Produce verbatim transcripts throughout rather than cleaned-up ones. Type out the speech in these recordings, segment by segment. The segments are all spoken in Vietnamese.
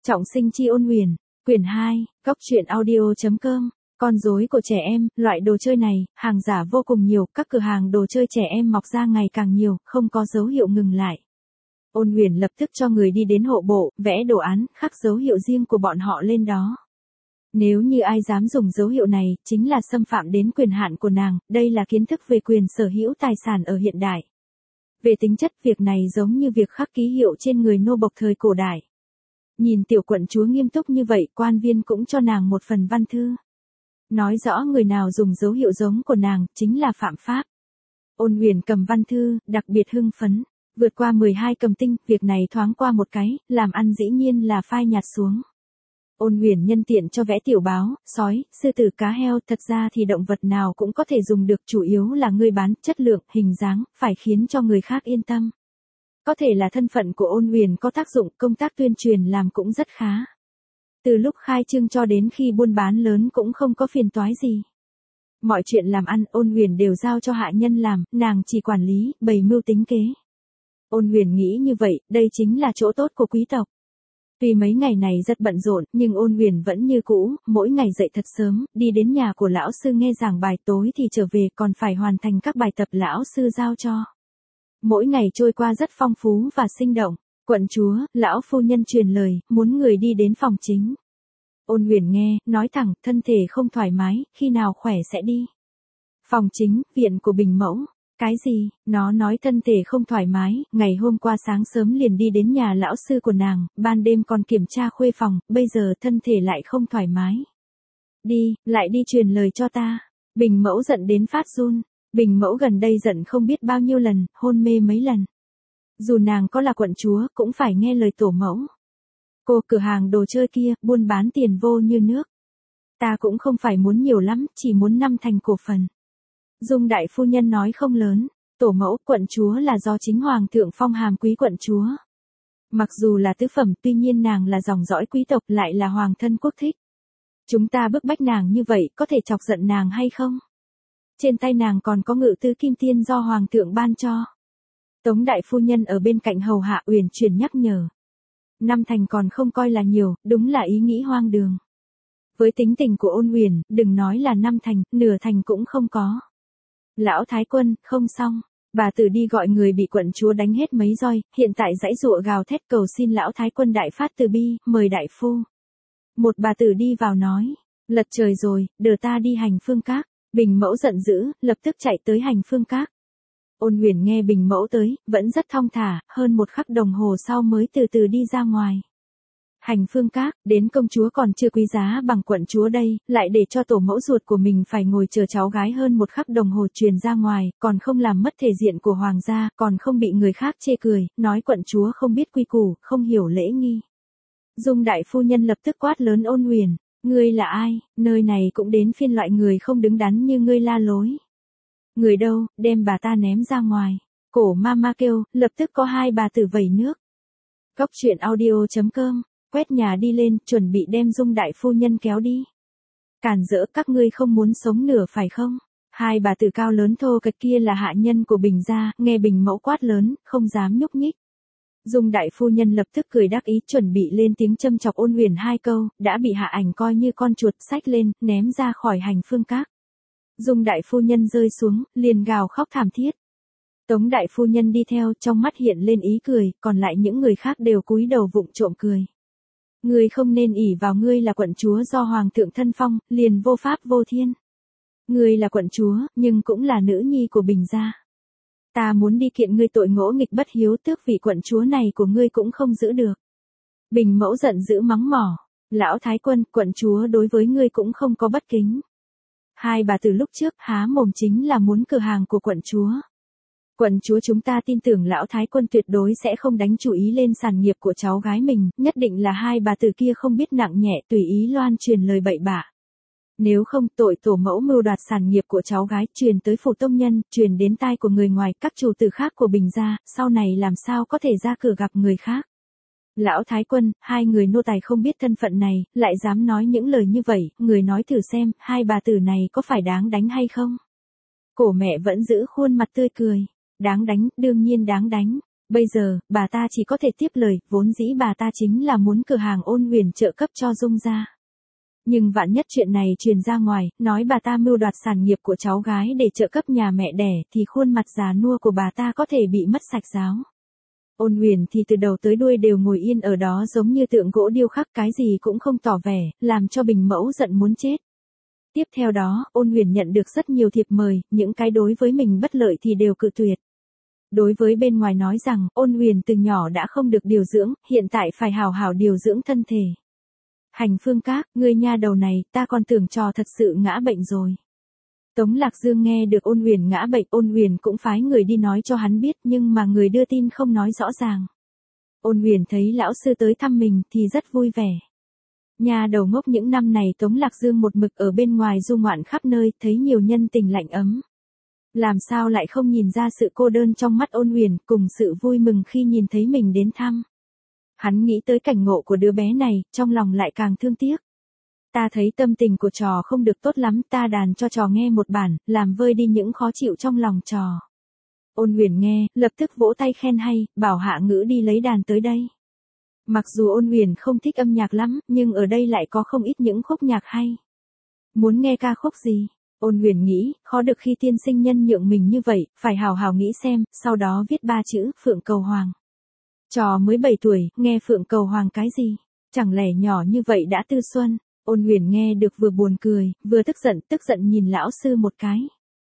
Trọng sinh chi ôn huyền, quyển hai, góc truyện audio.com. Con rối của trẻ em, loại đồ chơi này, hàng giả vô cùng nhiều, các cửa hàng đồ chơi trẻ em mọc ra ngày càng nhiều, không có dấu hiệu ngừng lại. Ôn huyền lập tức cho người đi đến hộ bộ, vẽ đồ án, khắc dấu hiệu riêng của bọn họ lên đó. Nếu như ai dám dùng dấu hiệu này, chính là xâm phạm đến quyền hạn của nàng, đây là kiến thức về quyền sở hữu tài sản ở hiện đại. Về tính chất, việc này giống như việc khắc ký hiệu trên người nô bộc thời cổ đại. Nhìn tiểu quận chúa nghiêm túc như vậy, quan viên cũng cho nàng một phần văn thư. Nói rõ người nào dùng dấu hiệu giống của nàng, chính là phạm pháp. Ôn huyền cầm văn thư, đặc biệt hưng phấn. Vượt qua mười hai cầm tinh, việc này thoáng qua một cái, làm ăn dĩ nhiên là phai nhạt xuống. Ôn huyền nhân tiện cho vẽ tiểu báo, sói, sư tử, cá heo, thật ra thì động vật nào cũng có thể dùng được, chủ yếu là ngươi bán, chất lượng, hình dáng, phải khiến cho người khác yên tâm. Có thể là thân phận của ôn huyền có tác dụng, công tác tuyên truyền làm cũng rất khá. Từ lúc khai trương cho đến khi buôn bán lớn cũng không có phiền toái gì. Mọi chuyện làm ăn, ôn huyền đều giao cho hạ nhân làm, nàng chỉ quản lý, bày mưu tính kế. Ôn huyền nghĩ như vậy, đây chính là chỗ tốt của quý tộc. Tuy mấy ngày này rất bận rộn, nhưng ôn huyền vẫn như cũ, mỗi ngày dậy thật sớm, đi đến nhà của lão sư nghe giảng bài, tối thì trở về, còn phải hoàn thành các bài tập lão sư giao cho. Mỗi ngày trôi qua rất phong phú và sinh động. Quận chúa, lão phu nhân truyền lời, muốn người đi đến phòng chính. Ôn huyền nghe, nói thẳng, thân thể không thoải mái, khi nào khỏe sẽ đi. Phòng chính, viện của Bình Mẫu. Cái gì, nó nói thân thể không thoải mái, ngày hôm qua sáng sớm liền đi đến nhà lão sư của nàng, ban đêm còn kiểm tra khuê phòng, bây giờ thân thể lại không thoải mái. Đi, lại đi truyền lời cho ta. Bình Mẫu giận đến phát run. Bình Mẫu gần đây giận không biết bao nhiêu lần, hôn mê mấy lần. Dù nàng có là quận chúa, cũng phải nghe lời tổ mẫu. Cô, cửa hàng đồ chơi kia, buôn bán tiền vô như nước. Ta cũng không phải muốn nhiều lắm, chỉ muốn năm thành cổ phần. Dung đại phu nhân nói không lớn, tổ mẫu, quận chúa là do chính hoàng thượng phong hàm quý quận chúa. Mặc dù là tứ phẩm, tuy nhiên nàng là dòng dõi quý tộc, lại là hoàng thân quốc thích. Chúng ta bức bách nàng như vậy, có thể chọc giận nàng hay không? Trên tay nàng còn có ngự tứ kim tiên do hoàng thượng ban cho. Tống đại phu nhân ở bên cạnh hầu hạ uyển chuyển nhắc nhở. Năm thành còn không coi là nhiều, đúng là ý nghĩ hoang đường. Với tính tình của ôn huyền, đừng nói là năm thành, nửa thành cũng không có. Lão thái quân, không xong, bà tử đi gọi người bị quận chúa đánh hết mấy roi, hiện tại giãy giụa gào thét cầu xin lão thái quân đại phát từ bi, mời đại phu. Một bà tử đi vào nói, lật trời rồi, đưa ta đi hành phương các. Bình Mẫu giận dữ, lập tức chạy tới hành phương các. Ôn huyền nghe Bình Mẫu tới, vẫn rất thong thả, hơn một khắc đồng hồ sau mới từ từ đi ra ngoài. Hành phương các, đến công chúa còn chưa quý giá bằng quận chúa đây, lại để cho tổ mẫu ruột của mình phải ngồi chờ cháu gái hơn một khắc đồng hồ truyền ra ngoài, còn không làm mất thể diện của hoàng gia, còn không bị người khác chê cười, nói quận chúa không biết quy củ, không hiểu lễ nghi. Dung đại phu nhân lập tức quát lớn ôn huyền. Ngươi là ai, nơi này cũng đến phiên loại người không đứng đắn như ngươi la lối. Người đâu, đem bà ta ném ra ngoài. Cổ mama kêu, lập tức có hai bà tử vẩy nước. Góc truyện audio.com, quét nhà đi lên, chuẩn bị đem Dung đại phu nhân kéo đi. Cản rỡ, các ngươi không muốn sống nửa phải không? Hai bà tử cao lớn thô kệch kia là hạ nhân của Bình gia, nghe Bình Mẫu quát lớn, không dám nhúc nhích. Dung đại phu nhân lập tức cười đắc ý, chuẩn bị lên tiếng châm chọc ôn huyền hai câu, đã bị hạ ảnh coi như con chuột, xách lên, ném ra khỏi hành phương các. Dung đại phu nhân rơi xuống, liền gào khóc thảm thiết. Tống đại phu nhân đi theo, trong mắt hiện lên ý cười, còn lại những người khác đều cúi đầu vụng trộm cười. Ngươi không nên ỷ vào ngươi là quận chúa do hoàng thượng thân phong, liền vô pháp vô thiên. Ngươi là quận chúa, nhưng cũng là nữ nhi của Bình gia. Ta muốn đi kiện ngươi tội ngỗ nghịch bất hiếu, tước vị quận chúa này của ngươi cũng không giữ được. Bình Mẫu giận dữ mắng mỏ. Lão thái quân, quận chúa đối với ngươi cũng không có bất kính. Hai bà từ lúc trước há mồm chính là muốn cửa hàng của quận chúa. Quận chúa chúng ta tin tưởng lão thái quân tuyệt đối sẽ không đánh chủ ý lên sản nghiệp của cháu gái mình, nhất định là hai bà từ kia không biết nặng nhẹ tùy ý loan truyền lời bậy bạ. Nếu không, tội tổ mẫu mưu đoạt sản nghiệp của cháu gái truyền tới phủ tông nhân, truyền đến tai của người ngoài, các chủ tử khác của Bình gia, sau này làm sao có thể ra cửa gặp người khác. Lão thái quân, hai người nô tài không biết thân phận này, lại dám nói những lời như vậy, người nói thử xem, hai bà tử này có phải đáng đánh hay không? Cổ mẹ vẫn giữ khuôn mặt tươi cười. Đáng đánh, đương nhiên đáng đánh. Bây giờ, bà ta chỉ có thể tiếp lời, vốn dĩ bà ta chính là muốn cửa hàng Ôn Huyền trợ cấp cho Dung gia. Nhưng vạn nhất chuyện này truyền ra ngoài, nói bà ta mưu đoạt sản nghiệp của cháu gái để trợ cấp nhà mẹ đẻ, thì khuôn mặt già nua của bà ta có thể bị mất sạch giáo. Ôn Huyền thì từ đầu tới đuôi đều ngồi yên ở đó giống như tượng gỗ điêu khắc, cái gì cũng không tỏ vẻ, làm cho Bình Mẫu giận muốn chết. Tiếp theo đó, Ôn Huyền nhận được rất nhiều thiệp mời, những cái đối với mình bất lợi thì đều cự tuyệt. Đối với bên ngoài nói rằng, Ôn Huyền từ nhỏ đã không được điều dưỡng, hiện tại phải hào hảo điều dưỡng thân thể. Hành Phương Các, ngươi nha đầu này, ta còn tưởng trò thật sự ngã bệnh rồi. Tống Lạc Dương nghe được Ôn Huyền ngã bệnh, Ôn Huyền cũng phái người đi nói cho hắn biết, nhưng mà người đưa tin không nói rõ ràng. Ôn Huyền thấy lão sư tới thăm mình thì rất vui vẻ. Nhà đầu ngốc, những năm này Tống Lạc Dương một mực ở bên ngoài du ngoạn khắp nơi, thấy nhiều nhân tình lạnh ấm. Làm sao lại không nhìn ra sự cô đơn trong mắt Ôn Huyền, cùng sự vui mừng khi nhìn thấy mình đến thăm. Hắn nghĩ tới cảnh ngộ của đứa bé này, trong lòng lại càng thương tiếc. Ta thấy tâm tình của trò không được tốt lắm, ta đàn cho trò nghe một bản, làm vơi đi những khó chịu trong lòng trò. Ôn Huyền nghe, lập tức vỗ tay khen hay, bảo Hạ Ngữ đi lấy đàn tới đây. Mặc dù Ôn Huyền không thích âm nhạc lắm, nhưng ở đây lại có không ít những khúc nhạc hay. Muốn nghe ca khúc gì? Ôn Huyền nghĩ, khó được khi tiên sinh nhân nhượng mình như vậy, phải hào hào nghĩ xem, sau đó viết ba chữ, Phượng Cầu Hoàng. Trò mới bảy tuổi, nghe Phượng Cầu Hoàng cái gì? Chẳng lẽ nhỏ như vậy đã tư xuân? Ôn Huyền nghe được vừa buồn cười, vừa tức giận, tức giận nhìn lão sư một cái.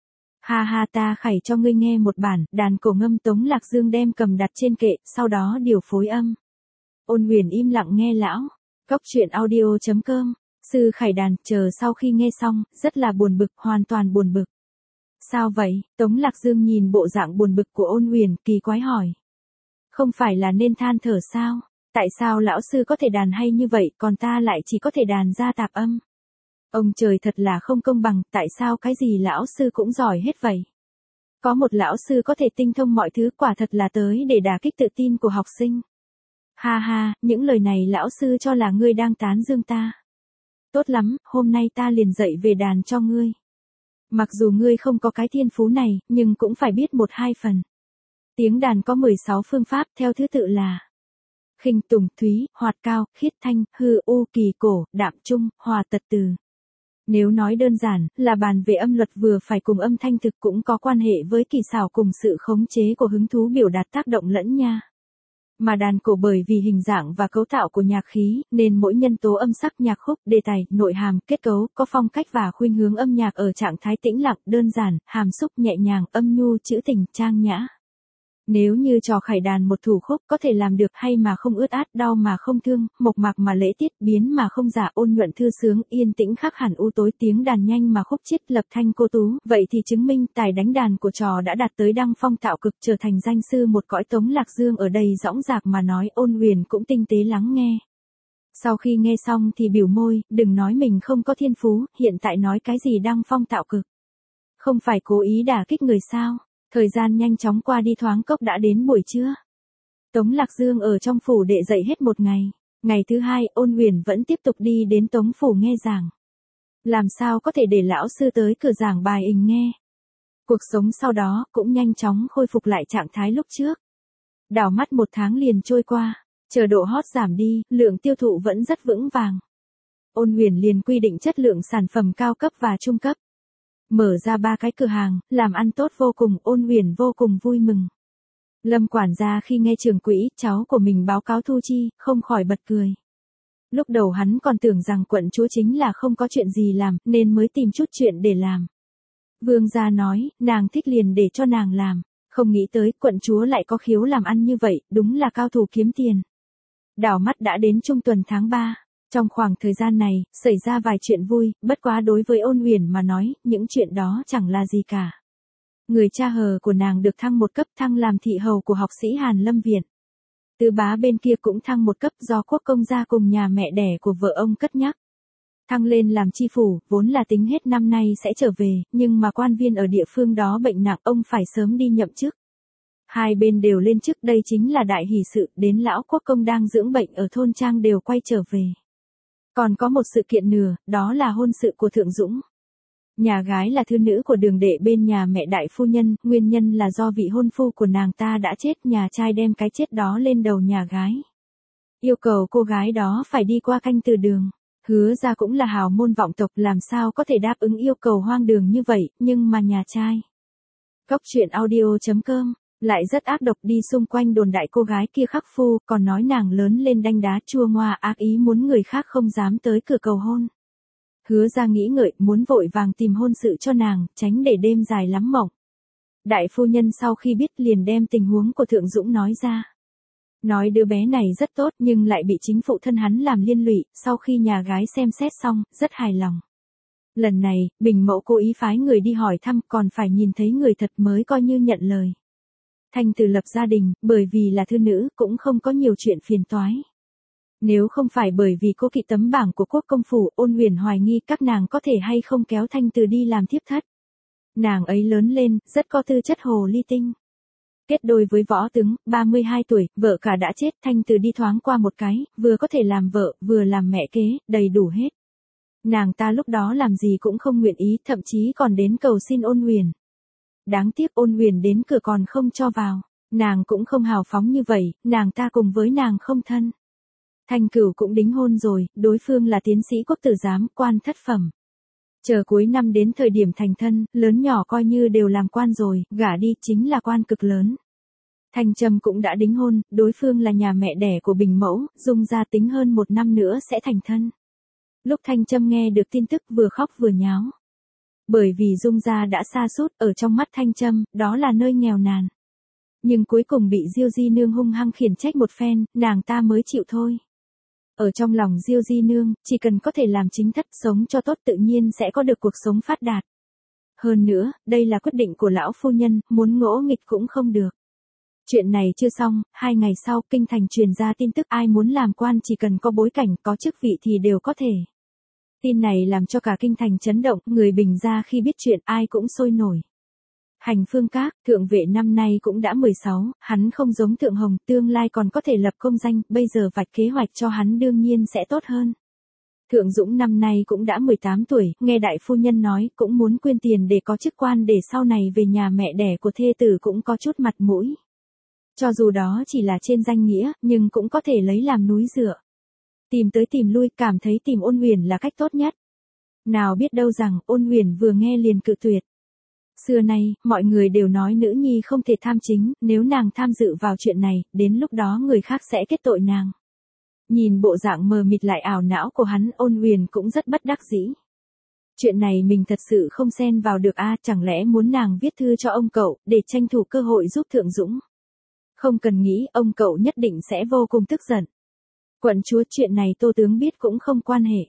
Ha ha, ta khải cho ngươi nghe một bản, đàn cổ ngâm Tống Lạc Dương đem cầm đặt trên kệ, sau đó điều phối âm. Ôn Huyền im lặng nghe lão. Cóc truyện audio chấm com. Sư khải đàn, chờ sau khi nghe xong, rất là buồn bực, hoàn toàn buồn bực. Sao vậy? Tống Lạc Dương nhìn bộ dạng buồn bực của Ôn Huyền, kỳ quái hỏi. Không phải là nên than thở sao? Tại sao lão sư có thể đàn hay như vậy, còn ta lại chỉ có thể đàn ra tạp âm? Ông trời thật là không công bằng, tại sao cái gì lão sư cũng giỏi hết vậy? Có một lão sư có thể tinh thông mọi thứ, quả thật là tới để đả kích tự tin của học sinh. Ha ha, những lời này lão sư cho là ngươi đang tán dương ta. Tốt lắm, hôm nay ta liền dạy về đàn cho ngươi. Mặc dù ngươi không có cái thiên phú này, nhưng cũng phải biết một hai phần. Tiếng đàn có mười sáu phương pháp, theo thứ tự là khinh, tùng, thúy, hoạt, cao, khiết, thanh, hư, u, kỳ, cổ, đạm, trung, hòa, tật, từ. Nếu nói đơn giản, là bàn về âm luật vừa phải cùng âm thanh thực, cũng có quan hệ với kỳ xảo cùng sự khống chế của hứng thú biểu đạt tác động lẫn nha. Mà đàn cổ bởi vì hình dạng và cấu tạo của nhạc khí, nên mỗi nhân tố âm sắc, nhạc khúc, đề tài, nội hàm, kết cấu, có phong cách và khuynh hướng âm nhạc ở trạng thái tĩnh lặng, đơn giản, hàm xúc, nhẹ nhàng, âm nhu, trữ tình, trang nhã. Nếu như trò khải đàn một thủ khúc có thể làm được hay mà không ướt át, đau mà không thương, mộc mạc mà lễ tiết, biến mà không giả, ôn nhuận thư sướng, yên tĩnh khác hẳn u tối, tiếng đàn nhanh mà khúc chiết, lập thanh cô tú, vậy thì chứng minh tài đánh đàn của trò đã đạt tới đăng phong tạo cực, trở thành danh sư một cõi. Tống Lạc Dương ở đây dõng dạc mà nói, Ôn Huyền cũng tinh tế lắng nghe. Sau khi nghe xong thì biểu môi, đừng nói mình không có thiên phú, hiện tại nói cái gì đăng phong tạo cực. Không phải cố ý đả kích người sao? Thời gian nhanh chóng qua đi, thoáng cốc đã đến buổi trưa. Tống Lạc Dương ở trong phủ đệ dạy hết một ngày. Ngày thứ hai, Ôn Huyền vẫn tiếp tục đi đến Tống phủ nghe giảng. Làm sao có thể để lão sư tới cửa giảng bài ình nghe. Cuộc sống sau đó cũng nhanh chóng khôi phục lại trạng thái lúc trước. Đảo mắt một tháng liền trôi qua, chờ độ hot giảm đi, lượng tiêu thụ vẫn rất vững vàng. Ôn Huyền liền quy định chất lượng sản phẩm cao cấp và trung cấp. Mở ra ba cái cửa hàng, làm ăn tốt vô cùng, Ôn Huyền vô cùng vui mừng. Lâm quản gia khi nghe trưởng quỹ, cháu của mình báo cáo thu chi, không khỏi bật cười. Lúc đầu hắn còn tưởng rằng quận chúa chính là không có chuyện gì làm, nên mới tìm chút chuyện để làm. Vương gia nói, nàng thích liền để cho nàng làm, không nghĩ tới quận chúa lại có khiếu làm ăn như vậy, đúng là cao thủ kiếm tiền. Đảo mắt đã đến trung tuần tháng ba. Trong khoảng thời gian này, xảy ra vài chuyện vui, bất quá đối với Ôn Huyền mà nói, những chuyện đó chẳng là gì cả. Người cha hờ của nàng được thăng một cấp, thăng làm thị hầu của học sĩ Hàn Lâm Viện. Tứ bá bên kia cũng thăng một cấp do quốc công gia cùng nhà mẹ đẻ của vợ ông cất nhắc. Thăng lên làm chi phủ, vốn là tính hết năm nay sẽ trở về, nhưng mà quan viên ở địa phương đó bệnh nặng, ông phải sớm đi nhậm chức. Hai bên đều lên chức, đây chính là đại hỷ sự, đến lão quốc công đang dưỡng bệnh ở thôn trang đều quay trở về. Còn có một sự kiện nữa, đó là hôn sự của Thượng Dũng. Nhà gái là thư nữ của đường đệ bên nhà mẹ đại phu nhân, nguyên nhân là do vị hôn phu của nàng ta đã chết, nhà trai đem cái chết đó lên đầu nhà gái. Yêu cầu cô gái đó phải đi qua canh từ đường. Hứa ra cũng là hào môn vọng tộc, làm sao có thể đáp ứng yêu cầu hoang đường như vậy, nhưng mà nhà trai. Cốc truyện audio chấm com lại rất ác độc, đi xung quanh đồn đại cô gái kia khắc phu, còn nói nàng lớn lên đanh đá chua ngoa, ác ý muốn người khác không dám tới cửa cầu hôn. Hứa ra nghĩ ngợi, muốn vội vàng tìm hôn sự cho nàng, tránh để đêm dài lắm mộng. Đại phu nhân sau khi biết liền đem tình huống của Thượng Dũng nói ra. Nói đứa bé này rất tốt nhưng lại bị chính phụ thân hắn làm liên lụy, sau khi nhà gái xem xét xong, rất hài lòng. Lần này, Bình Mẫu cố ý phái người đi hỏi thăm, còn phải nhìn thấy người thật mới coi như nhận lời. Thanh Từ lập gia đình, bởi vì là thư nữ, cũng không có nhiều chuyện phiền toái. Nếu không phải bởi vì cô kỵ tấm bảng của quốc công phủ, Ôn Huyền hoài nghi các nàng có thể hay không kéo Thanh Từ đi làm thiếp thất. Nàng ấy lớn lên, rất có tư chất hồ ly tinh. Kết đôi với võ tướng, ba mươi hai tuổi, vợ cả đã chết, Thanh Từ đi thoáng qua một cái, vừa có thể làm vợ, vừa làm mẹ kế, đầy đủ hết. Nàng ta lúc đó làm gì cũng không nguyện ý, thậm chí còn đến cầu xin Ôn Huyền. Đáng tiếc Ôn Huyền đến cửa còn không cho vào, nàng cũng không hào phóng như vậy, nàng ta cùng với nàng không thân. Thanh Cửu cũng đính hôn rồi, đối phương là tiến sĩ quốc tử giám, quan thất phẩm. Chờ cuối năm đến thời điểm thành thân, lớn nhỏ coi như đều làm quan rồi, gả đi chính là quan cực lớn. Thanh Trâm cũng đã đính hôn, đối phương là nhà mẹ đẻ của Bình Mẫu, Dung gia tính hơn một năm nữa sẽ thành thân. Lúc Thanh Trâm nghe được tin tức vừa khóc vừa nháo. Bởi vì Dung gia đã sa sút, ở trong mắt Thanh Trâm, đó là nơi nghèo nàn. Nhưng cuối cùng bị Diêu Di Nương hung hăng khiển trách một phen, nàng ta mới chịu thôi. Ở trong lòng Diêu Di Nương, chỉ cần có thể làm chính thất, sống cho tốt, tự nhiên sẽ có được cuộc sống phát đạt. Hơn nữa, đây là quyết định của lão phu nhân, muốn ngỗ nghịch cũng không được. Chuyện này chưa xong, hai ngày sau, kinh thành truyền ra tin tức ai muốn làm quan chỉ cần có bối cảnh, có chức vị thì đều có thể. Tin này làm cho cả kinh thành chấn động, người Bình gia khi biết chuyện ai cũng sôi nổi. Hành Phương Các, thượng vệ năm nay cũng đã mười sáu, hắn không giống Thượng Hồng, tương lai còn có thể lập công danh, bây giờ vạch kế hoạch cho hắn đương nhiên sẽ tốt hơn. Thượng Dũng năm nay cũng đã mười tám tuổi, nghe đại phu nhân nói, cũng muốn quyên tiền để có chức quan để sau này về nhà mẹ đẻ của thê tử cũng có chút mặt mũi. Cho dù đó chỉ là trên danh nghĩa, nhưng cũng có thể lấy làm núi dựa. Tìm tới tìm lui, cảm thấy tìm Ôn Huyền là cách tốt nhất. Nào biết đâu rằng, Ôn Huyền vừa nghe liền cự tuyệt. Xưa nay, mọi người đều nói nữ nhi không thể tham chính, nếu nàng tham dự vào chuyện này, đến lúc đó người khác sẽ kết tội nàng. Nhìn bộ dạng mờ mịt lại ảo não của hắn, Ôn Huyền cũng rất bất đắc dĩ. Chuyện này mình thật sự không xen vào được a, chẳng lẽ muốn nàng viết thư cho ông cậu, để tranh thủ cơ hội giúp Thượng Dũng. Không cần nghĩ, ông cậu nhất định sẽ vô cùng tức giận. Quận chúa, chuyện này Tô tướng biết cũng không quan hệ.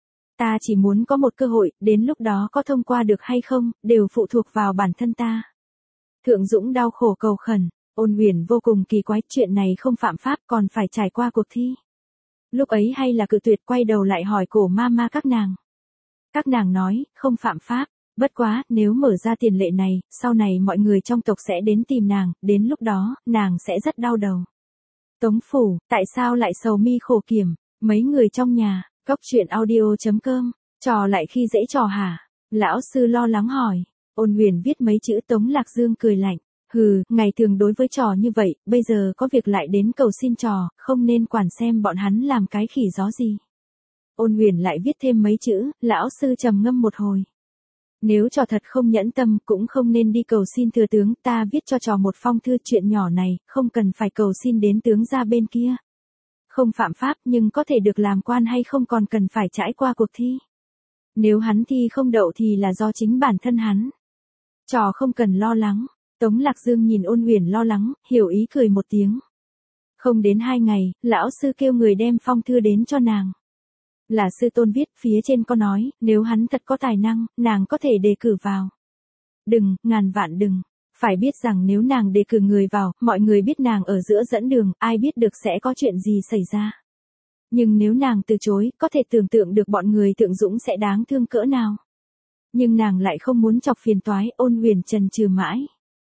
Ta chỉ muốn có một cơ hội, đến lúc đó có thông qua được hay không, đều phụ thuộc vào bản thân ta. Thượng Dũng đau khổ cầu khẩn, Ôn Huyền vô cùng kỳ quái, chuyện này không phạm pháp còn phải trải qua cuộc thi. Lúc ấy hay là cự tuyệt, quay đầu lại hỏi cổ ma ma các nàng. Các nàng nói, không phạm pháp, bất quá, nếu mở ra tiền lệ này, sau này mọi người trong tộc sẽ đến tìm nàng, đến lúc đó, nàng sẽ rất đau đầu. Tống phủ, tại sao lại sầu mi khổ kiểm, mấy người trong nhà. Cốc truyện audio chấm com, trò lại khi dễ trò hả? Lão sư lo lắng hỏi. Ôn Huyền viết mấy chữ, Tống Lạc Dương cười lạnh. Hừ, ngày thường đối với trò như vậy, bây giờ có việc lại đến cầu xin trò, không nên quản xem bọn hắn làm cái khỉ gió gì. Ôn Huyền lại viết thêm mấy chữ, lão sư trầm ngâm một hồi. Nếu trò thật không nhẫn tâm, cũng không nên đi cầu xin thừa tướng, ta viết cho trò một phong thư, chuyện nhỏ này, không cần phải cầu xin đến tướng gia bên kia. Không phạm pháp nhưng có thể được làm quan hay không còn cần phải trải qua cuộc thi. Nếu hắn thi không đậu thì là do chính bản thân hắn. Trò không cần lo lắng. Tống Lạc Dương nhìn Ôn Huyền lo lắng, hiểu ý cười một tiếng. Không đến hai ngày, lão sư kêu người đem phong thư đến cho nàng. Là sư tôn viết, phía trên có nói, nếu hắn thật có tài năng, nàng có thể đề cử vào. Đừng, ngàn vạn đừng. Phải biết rằng nếu nàng đề cử người vào, mọi người biết nàng ở giữa dẫn đường, ai biết được sẽ có chuyện gì xảy ra. Nhưng nếu nàng từ chối, có thể tưởng tượng được bọn người Thượng Dũng sẽ đáng thương cỡ nào. Nhưng nàng lại không muốn chọc phiền toái, Ôn Huyền chần chừ mãi.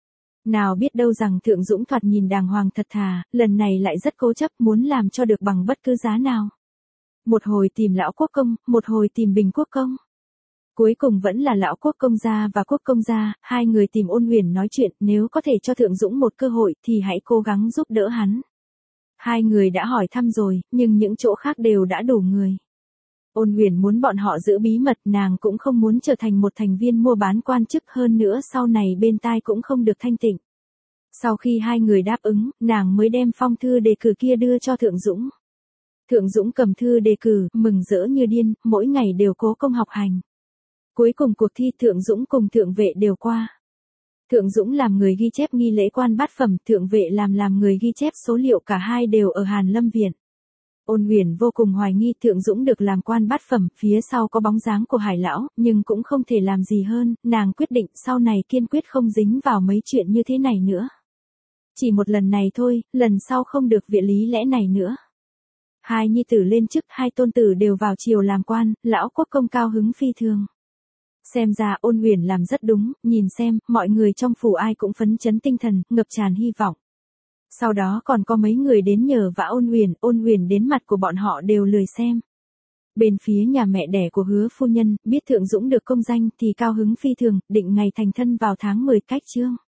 Nào biết đâu rằng Thượng Dũng thoạt nhìn đàng hoàng thật thà, lần này lại rất cố chấp, muốn làm cho được bằng bất cứ giá nào. Một hồi tìm lão quốc công, một hồi tìm Bình quốc công. Cuối cùng vẫn là lão quốc công gia và quốc công gia, hai người tìm Ôn Uyển nói chuyện, nếu có thể cho Thượng Dũng một cơ hội thì hãy cố gắng giúp đỡ hắn. Hai người đã hỏi thăm rồi, nhưng những chỗ khác đều đã đủ người. Ôn Uyển muốn bọn họ giữ bí mật, nàng cũng không muốn trở thành một thành viên mua bán quan chức, hơn nữa sau này bên tai cũng không được thanh tịnh. Sau khi hai người đáp ứng, nàng mới đem phong thư đề cử kia đưa cho Thượng Dũng. Thượng Dũng cầm thư đề cử, mừng rỡ như điên, mỗi ngày đều cố công học hành. Cuối cùng cuộc thi Thượng Dũng cùng Thượng Vệ đều qua. Thượng Dũng làm người ghi chép nghi lễ quan bát phẩm, Thượng Vệ làm làm người ghi chép số liệu, cả hai đều ở Hàn Lâm Viện. Ôn Uyển vô cùng hoài nghi Thượng Dũng được làm quan bát phẩm, phía sau có bóng dáng của Hải lão, nhưng cũng không thể làm gì hơn, nàng quyết định sau này kiên quyết không dính vào mấy chuyện như thế này nữa. Chỉ một lần này thôi, lần sau không được viện lý lẽ này nữa. Hai nhi tử lên chức, hai tôn tử đều vào triều làm quan, lão quốc công cao hứng phi thường. Xem ra Ôn Uyển làm rất đúng, nhìn xem, mọi người trong phủ ai cũng phấn chấn tinh thần, ngập tràn hy vọng. Sau đó còn có mấy người đến nhờ vả Ôn Uyển, Ôn Uyển đến mặt của bọn họ đều lười xem. Bên phía nhà mẹ đẻ của Hứa phu nhân, biết Thượng Dũng được công danh thì cao hứng phi thường, định ngày thành thân vào tháng mười cách chương.